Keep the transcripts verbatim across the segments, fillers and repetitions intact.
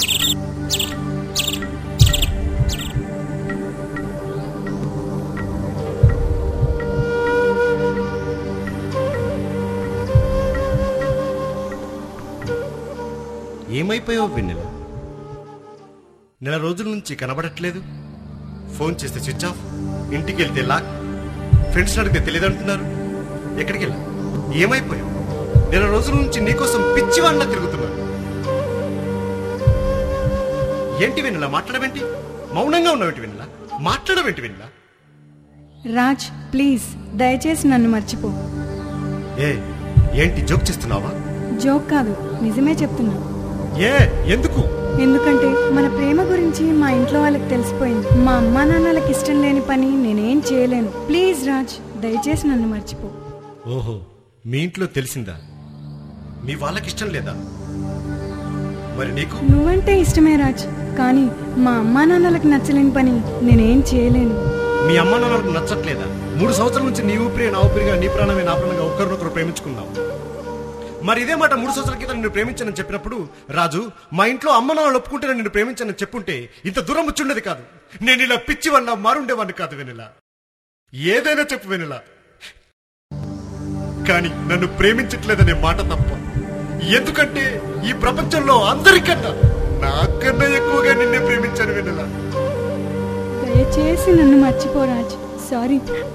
ఏమైపోయావు వెన్నెల? నెల రోజుల నుంచి కనబడట్లేదు. ఫోన్ చేస్తే స్విచ్ ఆఫ్, ఇంటికి వెళ్తే లాక్, ఫ్రెండ్స్ అడిగితే తెలియదంటున్నారు. ఎక్కడికి వెళ్ళా? ఏమైపోయావు? నెల రోజుల నుంచి నీకోసం పిచ్చివాళ్ళ తిరుగుతున్నాను. ఏంటి వెన్నెల? మాట్లాడవేంటి? మౌనంగా ఉన్నావేంటి వెన్నెల? మాట్లాడవేంటి వెన్నెల? రాజ్ ప్లీజ్ దయచేసి నన్ను మర్చిపో. ఏ ఏంటి జోక్ చేస్తున్నావా? జోక్ కాదు, నిజమే చెప్తున్నా. ఏ ఎందుకు? ఎందుకంటే మన ప్రేమ గురించి మా ఇంట్లో వాళ్ళకి తెలిసిపోయింది. మా అమ్మా నాన్నలకి ఇష్టం లేని పని నేనేం చేయలేను. ప్లీజ్ రాజ్ దయచేసి నన్ను మర్చిపో. ఓహో, మీ ఇంట్లో తెలిసిందా? మీ వాళ్ళకి ఇష్టం లేదా? మరి నీకు? నువ్వంటే ఇష్టమే రాజ్, కానీ మా అమ్మా నాన్నలకు నచ్చలేని పని నేనేం చేయలేను. మీ అమ్మా నాన్నలకు నచ్చట్లేదా? మూడు సంవత్సరాల నుంచి నీ ఊపిరి నా ఊపిరిగా, నీ ప్రాణమే నా ప్రాణంగా ఒకరినొకరు ప్రేమించుకున్నాం. మరి ఇదే మాట మూడు సంవత్సరాల క్రితం నిన్ను ప్రేమించానని చెప్పినప్పుడు, రాజు మా ఇంట్లో అమ్మ నాన్న ఒప్పుకుంటే నిన్ను ప్రేమించానని చెప్పుంటే ఇంత దూరం వచ్చుండేది కాదు. నేను ఇలా పిచ్చి వల్ల మారుండేవాడిని కాదు వెన్నెల. ఏదైనా చెప్పు వెన్నెల, కానీ నన్ను ప్రేమించట్లేదనే మాట తప్ప. ఎందుకంటే ఈ ప్రపంచంలో అందరికన్నా నాకన్నా ఎక్కువగా నిన్నే ప్రేమించాను వెన్నెల. దయచేసి నన్ను మర్చిపో రాజ్. సారీ.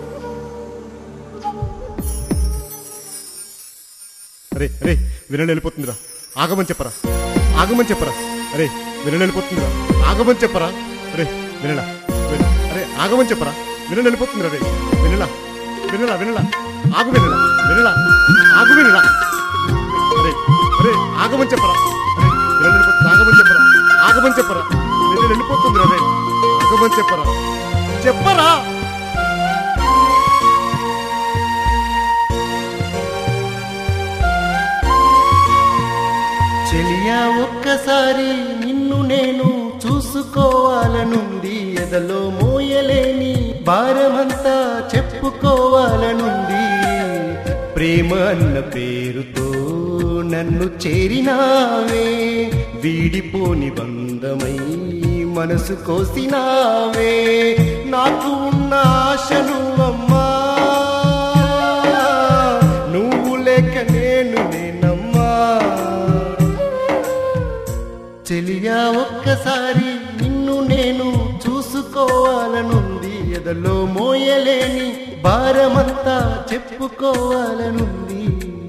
అరే అరే వినలు వెళ్ళిపోతుందిరా, ఆగమని చెప్పరా, ఆగమని చెప్పరా. అరే వినలు వెళ్ళిపోతుందిరా, ఆగమని చెప్పరా. అరే వినలా, అరే ఆగమని చెప్పరా. వినలు వెళ్ళిపోతుందిరా. రే వినలా, వినలా, వినలా, ఆగు వినలా, వినలా, ఆగు వినలా. అరే అరే ఆగమని చెప్పరా. అరే వినలు వెళ్ళిపోతుంది, ఆగమని చెప్పరా, ఆగమని చెప్పరా. వినలు వెళ్ళిపోతుందిరా. రే ఆగమని చెప్పరా, చెప్పరా. చెలియా ఒక్కసారి నిన్ను నేను చూసుకోవాలనుంది, ఎదలో మోయలేని భారమంతా చెప్పుకోవాలనుంది. ప్రేమ అన్న పేరుతో నన్ను చేరినావే, వీడిపోని బంధమై మనసు కోసినావే. నాకు ఉన్న ఆశను అమ్మా, నువ్వు లేక నేను నేనమ్మా. చెలియా ఒక్కసారి నిన్ను నేను చూసుకోవాలనుంది, ఎదలో మోయలేని భారమంతా చెప్పుకోవాలనుంది.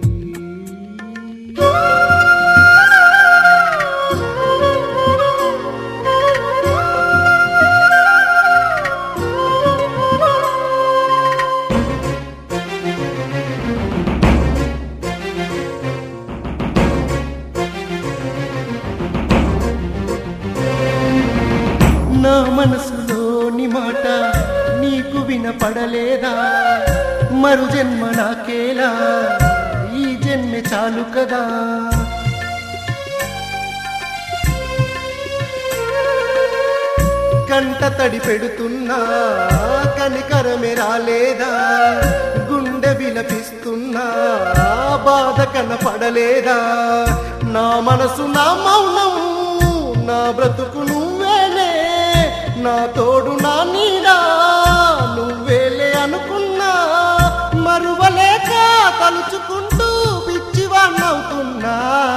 నా మనసులోని మాట నీకు వినపడలేదా? మరు జన్మ నాకేలా, ఈ జన్మె చాలు కదా. కంట తడి పెడుతున్నా కనికరమే రాలేదా? గుండె విలపిస్తున్నా బాధ కనపడలేదా? నా మనసు నా మౌనం, నా బ్రతుకు నువ్వేలే, నా తోడు నా నీడా నువ్వేలే అనుకున్నా. మరువలేక తలుచుకుంటూ పిచ్చివాణ్ణవుతున్నా.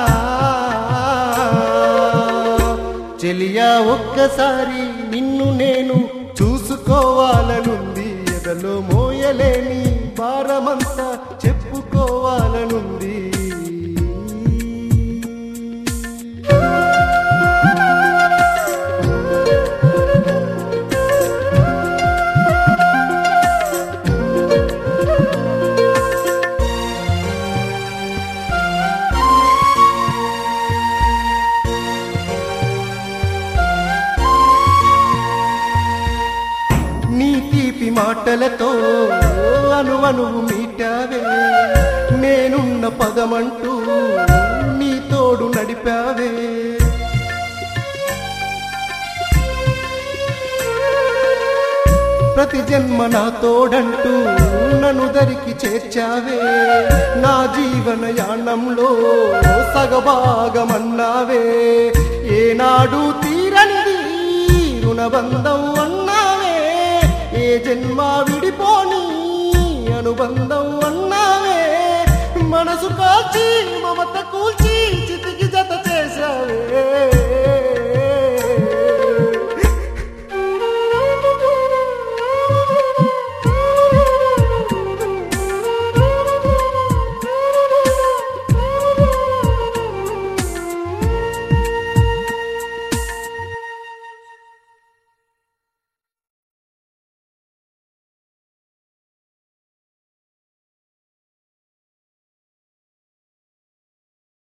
చెలియా ఒక్కసారి నిన్ను నేను చూసుకోవాలనుంది, ఎదలో మోయలేని భారమంతా చెప్పుకోవాలనుంది. మాటలతో అనువనువు మీటావే, నేనున్న పదమంటూ నీ తోడు నడిపావే. ప్రతి జన్మ నా తోడంటూ నన్ను దరికి చేర్చావే నా జీవన యానంలో సగభాగమన్నావే ఏనాడు తీరనిది రుణబంధం అన్నావే ఏ జన్మ విడిపోని అనుబంధం అన్నావే మనసు కాల్చి మమత కూల్చి